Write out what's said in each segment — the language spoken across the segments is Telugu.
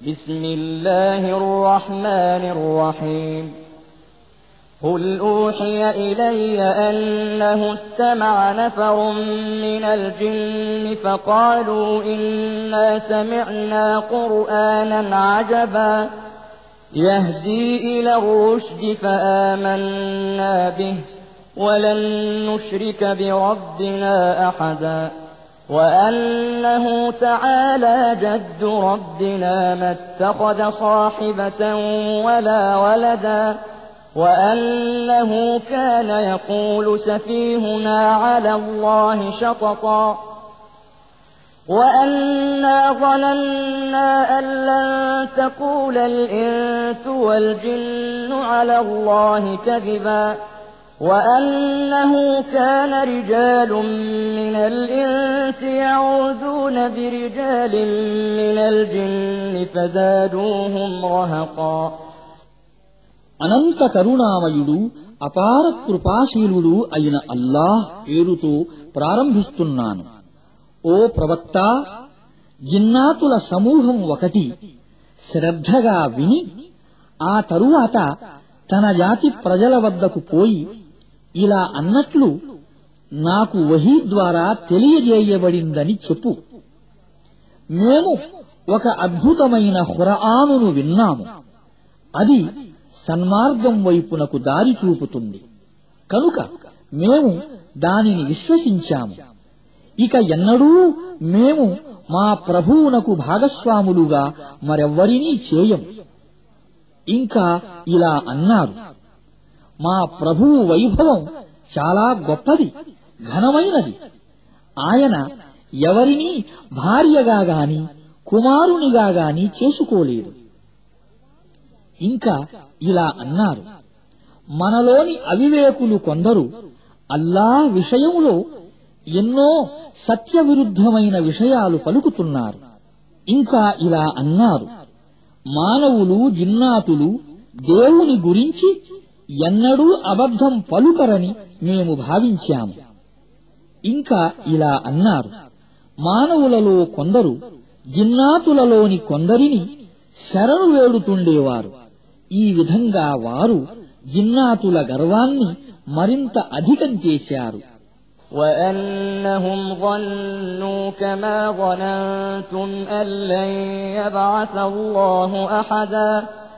بسم الله الرحمن الرحيم قل أوحي إلي أنه استمع نفر من الجن فقالوا إنا سمعنا قرآنا عجبا يهدي إلى الرشد فآمنا به ولن نشرك بربنا أحدا وأنه تعالى جد ربنا ما اتخذ صاحبة ولا ولدا وأنه كان يقول سفيهنا على الله شططا وأنا ظننا أن لن تقول الإنس والجن على الله كذبا وأنه كان رجال من الإنس يعوذون برجال من الجن فزادوهم رهقا అనంత కరుణామయుడు అపార కృపాశీలుడు అయిన అల్లాహ్ పేరుతో ప్రారంభిస్తున్నాను. ఓ ప్రవక్త, జిన్నాతుల సమూహం ఒకటి శ్రద్ధగా విని ఆ తరువాత తన జాతి ప్రజల వద్దకు పోయి ఇలా అన్నట్లు, నాకు వహీ ద్వారా తెలియజేయబడిందని చెప్పు. మేము ఒక అద్భుతమైన ఖురానును విన్నాము. అది సన్మార్గం వైపునకు దారి చూపుతుంది. కనుక మేము దానిని విశ్వసించాము. ఇక ఎన్నడూ మేము మా ప్రభువునకు భాగస్వాములుగా మరెవ్వరినీ చేయం. ఇంకా ఇలా అన్నారు, మా ప్రభువు వైభవం చాలా గొప్పది, ఘనమైనది. ఆయన ఎవరినీ భార్యగా గాని కుమారునిగా గాని చేసుకోలేడు. ఇంకా ఇలా అన్నారు, మనలోని అవివేకులు కొందరు అల్లాహ్ విషయములో ఎన్నో సత్యవిరుద్ధమైన విషయాలు పలుకుతున్నారు. ఇంకా ఇలా అన్నారు, మానవులు జిన్నాతులు దేవుని గురించి ఎన్నడూ అబద్ధం పలుకరని మేము భావించాము. ఇంకా ఇలా అన్నారు, మానవులలో కొందరు జిన్నాతులలోని కొందరిని శరణు వేడుతుండేవారు. ఈ విధంగా వారు జిన్నాతుల గర్వాన్ని మరింత అధికం చేశారు. وأنهم ظنوا كما ظننتم أن لن يبعث الله أحدا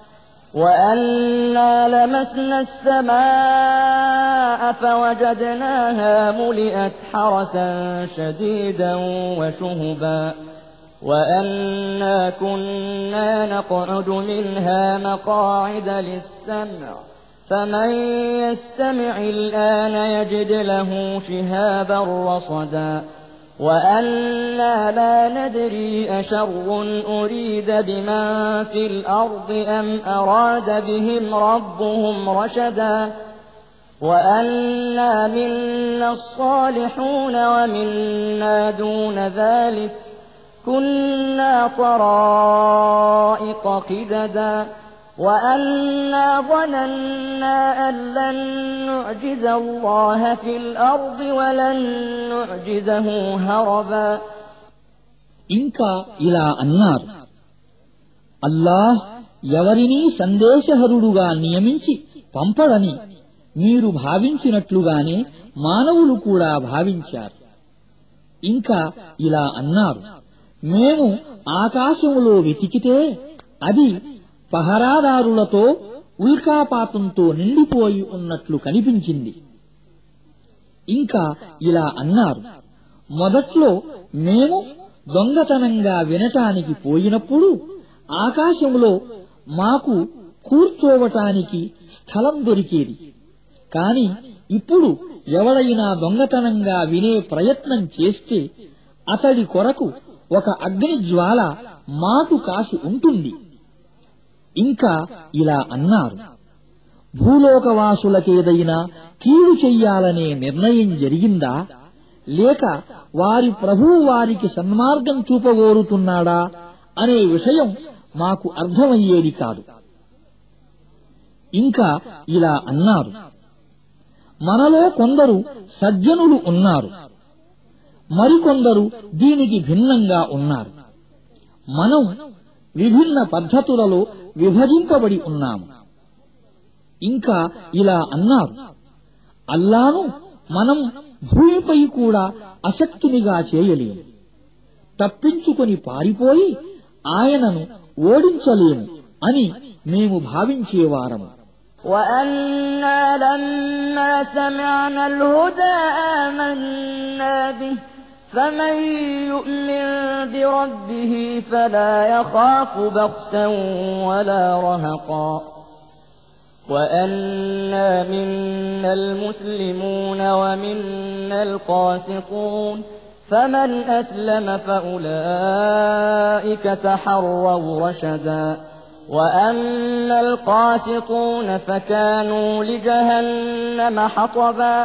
وأنا لمسنا السماء فوجدناها ملئت حرسا شديدا وشهبا وأنا كنا نقعد منها مقاعد للسمع فمن يستمع الآن يجد له شهابا رصدا وأنا لا ندري أشر أريد بمن في الأرض أم أراد بهم ربهم رشدا وأنا منا الصالحون ومنا دون ذلك كنا طرائق قددا وأنا ظننا أن لن نعجز الله في الأرض ولن نعجزه هربا ఇంకా ఇలా అన్నారు, అల్లాహ్ ఎవరినీ సందేశహరుడుగా నియమించి పంపడని మీరు భావించినట్లుగానే మానవులు కూడా భావించారు. ఇంకా ఇలా అన్నారు, మేము ఆకాశములో వెతికితే అది పహరాదారులతో ఉల్కాపాతంతో నిండిపోయి ఉన్నట్లు కనిపించింది. ఇంకా ఇలా అన్నారు, మొదట్లో మేము దొంగతనంగా వినటానికి పోయినప్పుడు ఆకాశంలో మాకు కూర్చోవటానికి స్థలం దొరికేది. కాని ఇప్పుడు ఎవడైనా దొంగతనంగా వినే ప్రయత్నం చేస్తే అతడి కొరకు ఒక అగ్నిజ్వాల మాటు కాసి ఉంటుంది. ఇంకా ఇలా అన్నారు, భూలోకవాసులకేదైనా కీడు చెయ్యాలనే నిర్ణయం జరిగిందా, లేక వారి ప్రభువు వారికి సన్మార్గం చూపగోరుతున్నాడా అనే విషయం మాకు అర్థమయ్యేది కాదు. ఇంకా ఇలా అన్నారు, మనలో కొందరు సజ్జనులు ఉన్నారు, మరికొందరు దీనికి భిన్నంగా ఉన్నారు. మనం విభిన్న పద్ధతులలో విభజింపబడి ఉన్నాము. ఇంకా ఇలా అన్నారు, అల్లాను మనం భూమిపై కూడా అశక్తునిగా చేయలేము, తప్పించుకొని పారిపోయి ఆయనను ఓడించలేము అని మేము భావించేవారము. وَأَنَّا لَمَّا سَمِعْنَا الْهُدَىٰ آمَنَّا بِهِ فَمَن يُؤْمِن بِرَبِّهِ فَلَا يَخَافُ بَخْسًا وَلَا رَهَقًا وَأَنَّا مِنَّا الْمُسْلِمُونَ وَمِنَّا الْقَاسِطُونَ فَمَنْ أَسْلَمَ فَأُولَٰئِكَ تَحَرَّوْا رَشَدًا وَأَمَّا الْقَاسِطُونَ فَكَانُوا لِجَهَنَّمَ حَطَبًا.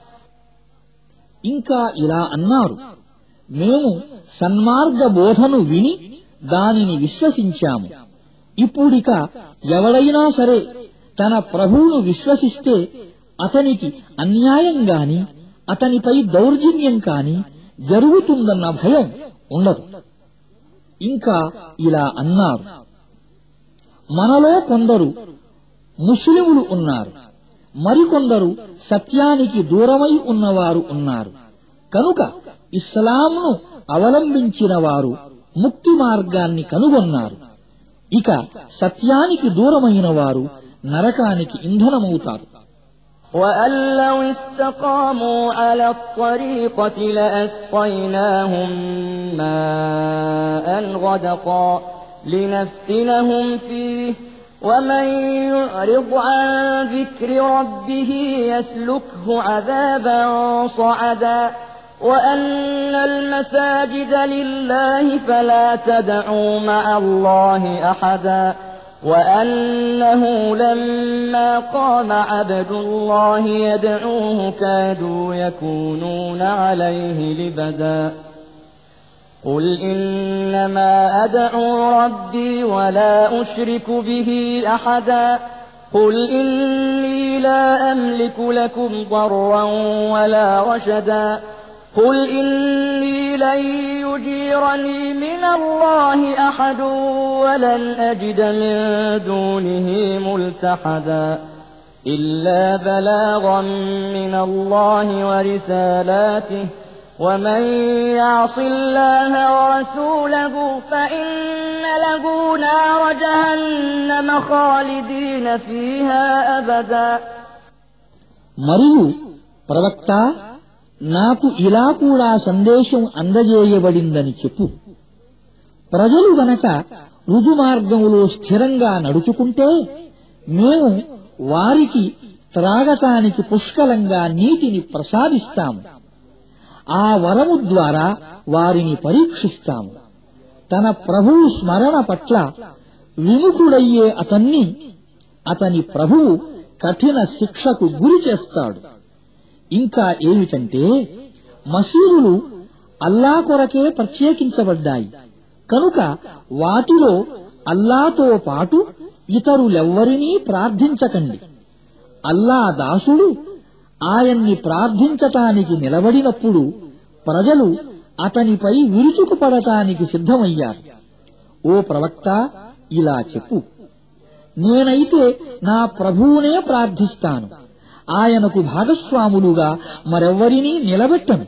ఇంకా ఇలా అన్నారు, మేము సన్మార్గ బోధను విని దానిని విశ్వసించాము. ఇప్పుడిక ఎవడైనా సరే తన ప్రభువును విశ్వసిస్తే అతనికి అన్యాయం గాని అతనిపై దౌర్జన్యం కాని జరుగుతుందన్న భయం ఉండదు. ఇంకా ఇలా అన్నారు, మనలో కొందరు ముస్లిములు ఉన్నారు, మరికొందరు సత్యానికి దూరమై ఉన్నవారు ఉన్నారు. కనుక ఇస్లాంను అవలంబించిన వారు ముక్తి మార్గాన్ని కనుగొన్నారు. ఇక సత్యానికి దూరమైన వారు నరకానికి ఇంధనమవుతారు. وَأَن لَّوْ اسْتَقَامُوا عَلَى الطَّرِيقَةِ لَأَسْقَيْنَاهُم مَّاءً غَدَقًا لِّنَفْتِنَهُمْ فِيهِ وَمَن يُعْرِضْ عَن ذِكْرِ رَبِّهِ يَسْلُكْهُ عَذَابًا صَعَدًا وَأَنَّ الْمَسَاجِدَ لِلَّهِ فَلَا تَدْعُوا مَعَ اللَّهِ أَحَدًا وَأَنَّهُ لَمَّا قَامَ عَبْدُ اللَّهِ يَدْعُوهُ كَادُوا يَكُونُونَ عَلَيْهِ لِبَدًا قُلْ إِنَّمَا أَدْعُو رَبِّي وَلَا أُشْرِكُ بِهِ أَحَدًا قُلْ إِنِّي لَا أَمْلِكُ لَكُمْ ضَرًّا وَلَا رَشَدًا قُلْ إِنِّي لَن يُجِيرَنِي مِنَ اللَّهِ أَحَدٌ وَلَنْ أَجِدَ مِن دُونِهِ مُلْتَحَدًا إِلَّا بَلَاغًا مِّنَ اللَّهِ وَرِسَالَاتِهِ وَمَن يَعْصِ اللَّهَ وَرَسُولَهُ فَإِنَّ لَهُ نَارَ جَهَنَّمَ خَالِدِينَ فِيهَا أَبَدًا. మరియు ప్రవక్త, నాకు ఇలా కూడా సందేశం అందజేయబడిందని చెప్పు. ప్రజలు గనక రుజుమార్గములో స్థిరంగా నడుచుకుంటే మేము వారికి త్రాగటానికి పుష్కలంగా నీటిని ప్రసాదిస్తాము. ఆ వరము ద్వారా వారిని పరీక్షిస్తాము. తన ప్రభువు స్మరణ పట్ల విముఖుడయ్యే అతని ప్రభువు కఠిన శిక్షకు గురి చేస్తాడు. ఇంకా ఏమిటంటే, మసీదులు అల్లా కొరకే ప్రత్యేకించబడ్డాయి కనుక వాటిలో అల్లాతో పాటు ఇతరులెవ్వరినీ ప్రార్థించకండి. అల్లా దాసుడు ఆయన్ని ప్రార్థించటానికి నిలబడినప్పుడు ప్రజలు అతనిపై విరుచుకుపడటానికి సిద్ధమయ్యారు. ఓ ప్రవక్త, ఇలా చెప్పు, నేనైతే నా ప్రభువునే ప్రార్థిస్తాను, ఆయనకు భాగస్వాములుగా మరెవ్వరినీ నిలబెట్టను.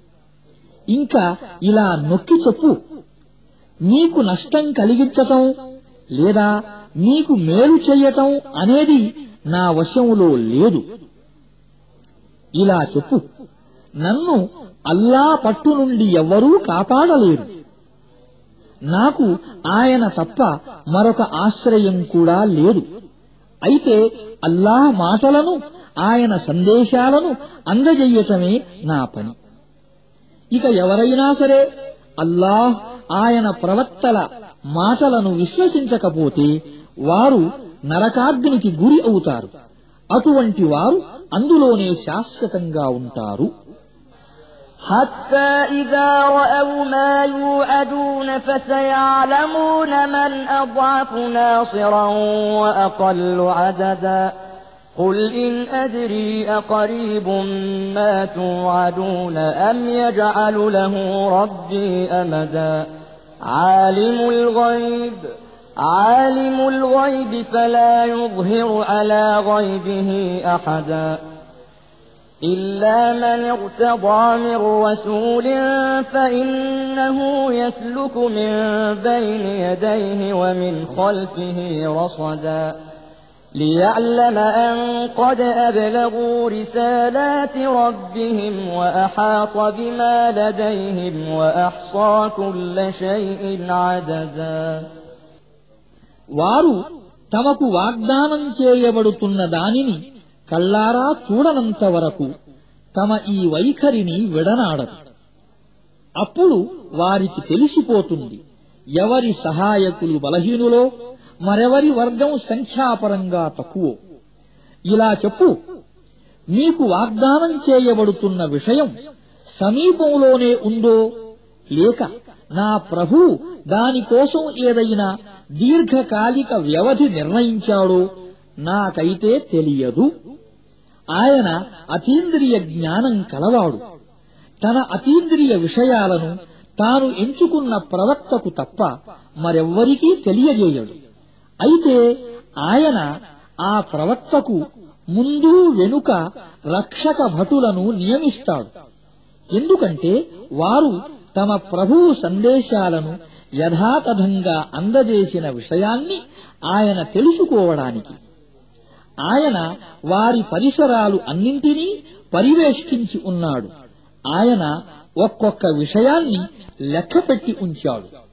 ఇంకా ఇలా నొక్కి చెప్పు, నీకు నష్టం కలిగించటం లేదా నీకు మేలు చెయ్యటం అనేది నా వశములో లేదు. ఇలా చెప్పు, నన్ను అల్లా పట్టు నుండి ఎవ్వరూ కాపాడలేరు. నాకు ఆయన తప్ప మరొక ఆశ్రయం కూడా లేదు. అయితే అల్లాహ్ మాటలను, ఆయన సందేశాలను అందజెయ్యటమే నా పని. ఇక ఎవరైనా సరే అల్లాహ్, ఆయన ప్రవక్తల మాటలను విశ్వసించకపోతే వారు నరకాగ్నికి గురి అవుతారు. అటువంటి వారు అందులోనే శాశ్వతంగా ఉంటారు. حتى إذا رأوا ما يوعدون فسيعلمون من أضعف ناصرا وأقل عددا قل إن أدري أقريب ما توعدون أم يجعل له ربي أمدا عالم الغيب عالم الغيب فلا يظهر على غيبه أحدا إلا من ارتضى من رسول فإنه يسلك من بين يديه ومن خلفه رصدا ليعلم أن قد أبلغوا رسالات ربهم وأحاط بما لديهم وأحصى كل شيء عددا వారు తమకు వాగ్దానం చేయబడుతున్న దానిని కళ్ళారా చూడనంత వరకు తమ ఈ వైఖరిని విడనాడరు. అప్పుడు వారికి తెలిసిపోతుంది ఎవరి సహాయకులు బలహీనులో, మరెవరి వర్గం సంఖ్యాపరంగా తక్కువో. ఇలా చెప్పు, మీకు వాగ్దానం చేయబడుతున్న విషయం సమీపంలోనే ఉందో, లేక నా ప్రభువు దానికోసం ఏదైనా దీర్ఘకాలిక వ్యవధి నిర్ణయించాడో నాకైతే తెలియదు. ఆయన అతీంద్రియ జ్ఞానం కలవాడు. తన అతీంద్రియ విషయాలను తాను ఎంచుకున్న ప్రవక్తకు తప్ప మరెవ్వరికీ తెలియజేయడు. అయితే ఆయన ఆ ప్రవక్తకు ముందు వెనుక రక్షక భటులను నియమిస్తాడు. ఎందుకంటే వారు తమ ప్రభువు సందేశాలను యథాతథంగా అందజేసిన విషయాన్ని ఆయన తెలుసుకోవడానికి. ఆయన వారి పరిసరాలు అన్నింటినీ పరివేష్టించి ఉన్నాడు. ఆయన ఒక్కొక్క విషయాన్ని లెక్కపెట్టి ఉంచాడు.